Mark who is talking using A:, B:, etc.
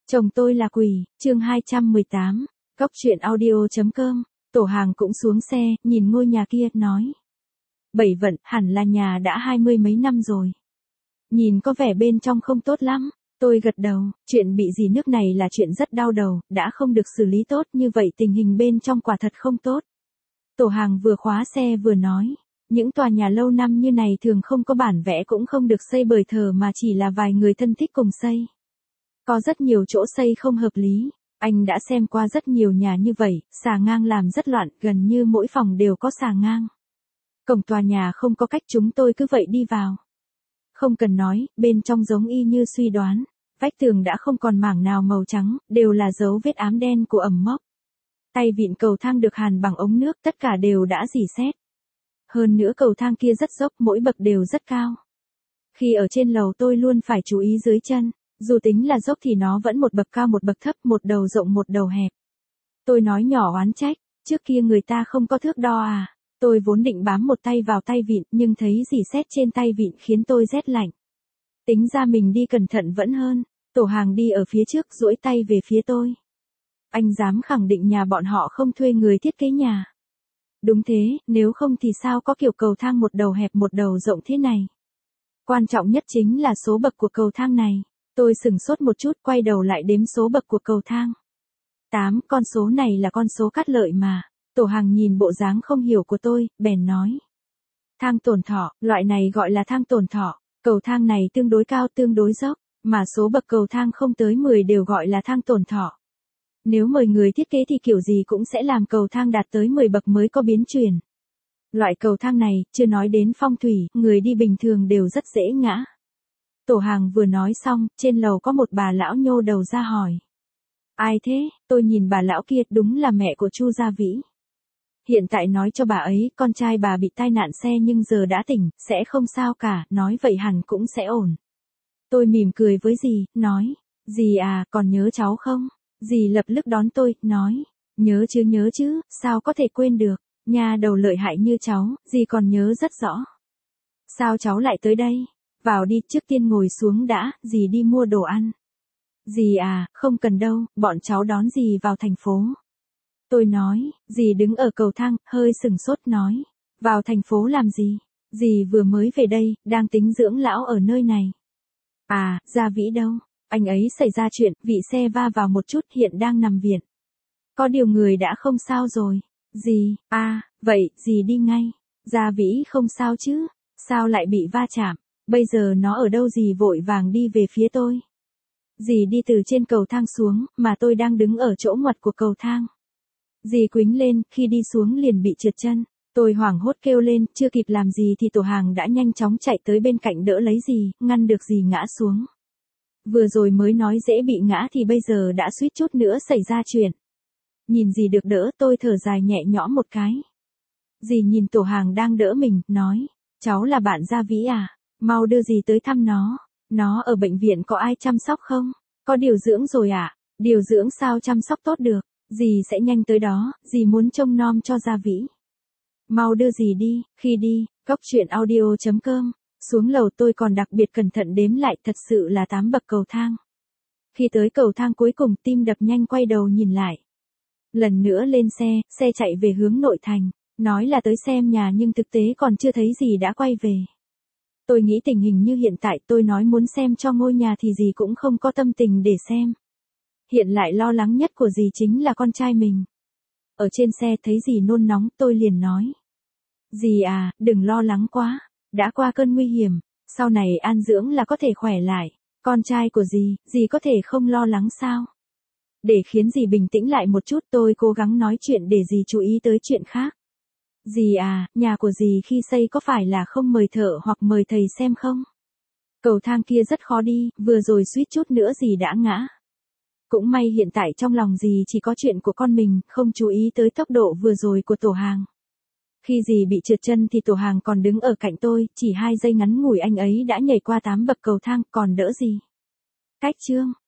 A: Chồng tôi là quỷ, chương 218, Cóc truyện audio.com, Tổ Hàng cũng xuống xe, nhìn ngôi nhà kia, nói. Bảy vận, hẳn là nhà đã 20 mấy năm rồi. Nhìn có vẻ bên trong không tốt lắm, tôi gật đầu, chuyện bị dì nước này là chuyện rất đau đầu, đã không được xử lý tốt như vậy tình hình bên trong quả thật không tốt. Tổ Hàng vừa khóa xe vừa nói, những tòa nhà lâu năm như này thường không có bản vẽ cũng không được xây bởi thờ mà chỉ là vài người thân thích cùng xây. Có rất nhiều chỗ xây không hợp lý, anh đã xem qua rất nhiều nhà như vậy, xà ngang làm rất loạn, gần như mỗi phòng đều có xà ngang. Cổng tòa nhà không có cách chúng tôi cứ vậy đi vào. Không cần nói, bên trong giống y như suy đoán, vách tường đã không còn mảng nào màu trắng, đều là dấu vết ám đen của ẩm mốc. Tay vịn cầu thang được hàn bằng ống nước, tất cả đều đã rỉ sét. Hơn nữa cầu thang kia rất dốc, mỗi bậc đều rất cao. Khi ở trên lầu tôi luôn phải chú ý dưới chân, dù tính là dốc thì nó vẫn một bậc cao một bậc thấp, một đầu rộng một đầu hẹp. Tôi nói nhỏ oán trách, trước kia người ta không có thước đo à. Tôi vốn định bám một tay vào tay vịn nhưng thấy rỉ sét trên tay vịn khiến tôi rét lạnh. Tính ra mình đi cẩn thận vẫn hơn. Tổ Hàng đi ở phía trước duỗi tay về phía tôi. Anh dám khẳng định nhà bọn họ không thuê người thiết kế nhà. Đúng thế, nếu không thì sao có kiểu cầu thang một đầu hẹp một đầu rộng thế này. Quan trọng nhất chính là số bậc của cầu thang này. Tôi sửng sốt một chút, quay đầu lại đếm số bậc của cầu thang. 8, con số này là con số cát lợi mà. Tổ Hàng nhìn bộ dáng không hiểu của tôi, bèn nói. Thang tổn thọ, loại này gọi là thang tổn thọ. Cầu thang này tương đối cao tương đối dốc, mà số bậc cầu thang không tới 10 đều gọi là thang tổn thọ. Nếu mời người thiết kế thì kiểu gì cũng sẽ làm cầu thang đạt tới 10 bậc mới có biến chuyển. Loại cầu thang này, chưa nói đến phong thủy, người đi bình thường đều rất dễ ngã. Tổ Hàng vừa nói xong, trên lầu có một bà lão nhô đầu ra hỏi. Ai thế? Tôi nhìn bà lão kia, đúng là mẹ của Chu Gia Vĩ. Hiện tại nói cho bà ấy, con trai bà bị tai nạn xe nhưng giờ đã tỉnh, sẽ không sao cả, nói vậy hẳn cũng sẽ ổn. Tôi mỉm cười với dì, nói, dì à, còn nhớ cháu không? Dì lập tức đón tôi, nói, nhớ chứ, sao có thể quên được, nhà đầu lợi hại như cháu, dì còn nhớ rất rõ. Sao cháu lại tới đây? Vào đi, trước tiên ngồi xuống đã, dì đi mua đồ ăn. Dì à, không cần đâu, bọn cháu đón dì vào thành phố. Tôi nói, dì đứng ở cầu thang, hơi sừng sốt nói, vào thành phố làm gì? Dì vừa mới về đây, đang tính dưỡng lão ở nơi này. À, Gia Vĩ đâu? Anh ấy xảy ra chuyện, bị xe va vào một chút, hiện đang nằm viện. Có điều người đã không sao rồi. Dì, à, vậy, dì đi ngay. Gia Vĩ không sao chứ? Sao lại bị va chạm? Bây giờ nó ở đâu? Dì vội vàng đi về phía tôi. Dì đi từ trên cầu thang xuống, mà tôi đang đứng ở chỗ ngoặt của cầu thang. Dì quĩnh lên, khi đi xuống liền bị trượt chân. Tôi hoảng hốt kêu lên, chưa kịp làm gì thì Tổ Hàng đã nhanh chóng chạy tới bên cạnh đỡ lấy dì, ngăn được dì ngã xuống. Vừa rồi mới nói dễ bị ngã thì bây giờ đã suýt chút nữa xảy ra chuyện. Nhìn dì được đỡ, tôi thở dài nhẹ nhõm một cái. Dì nhìn Tổ Hàng đang đỡ mình, nói, cháu là bạn Gia Vĩ à, mau đưa dì tới thăm nó. Nó ở bệnh viện có ai chăm sóc không? Có điều dưỡng rồi à? Điều dưỡng sao chăm sóc tốt được? Dì sẽ nhanh tới đó, dì muốn trông nom cho Gia Vĩ. Mau đưa dì đi, khi đi, Cóc truyện audio.com, xuống lầu tôi còn đặc biệt cẩn thận đếm lại, thật sự là 8 bậc cầu thang. Khi tới cầu thang cuối cùng, tim đập nhanh, quay đầu nhìn lại. Lần nữa lên xe chạy về hướng nội thành, nói là tới xem nhà nhưng thực tế còn chưa thấy gì đã quay về. Tôi nghĩ tình hình như hiện tại, tôi nói muốn xem cho ngôi nhà thì dì cũng không có tâm tình để xem. Hiện lại lo lắng nhất của dì chính là con trai mình. Ở trên xe thấy dì nôn nóng, tôi liền nói. Dì à, đừng lo lắng quá, đã qua cơn nguy hiểm, sau này an dưỡng là có thể khỏe lại. Con trai của dì có thể không lo lắng sao? Để khiến dì bình tĩnh lại một chút, tôi cố gắng nói chuyện để dì chú ý tới chuyện khác. Dì à, nhà của dì khi xây có phải là không mời thợ hoặc mời thầy xem không? Cầu thang kia rất khó đi, vừa rồi suýt chút nữa dì đã ngã. Cũng may hiện tại trong lòng dì chỉ có chuyện của con mình, không chú ý tới tốc độ vừa rồi của Tổ Hàng. Khi dì bị trượt chân thì Tổ Hàng còn đứng ở cạnh tôi, chỉ 2 giây ngắn ngủi anh ấy đã nhảy qua 8 bậc cầu thang, còn đỡ dì. Cách chương.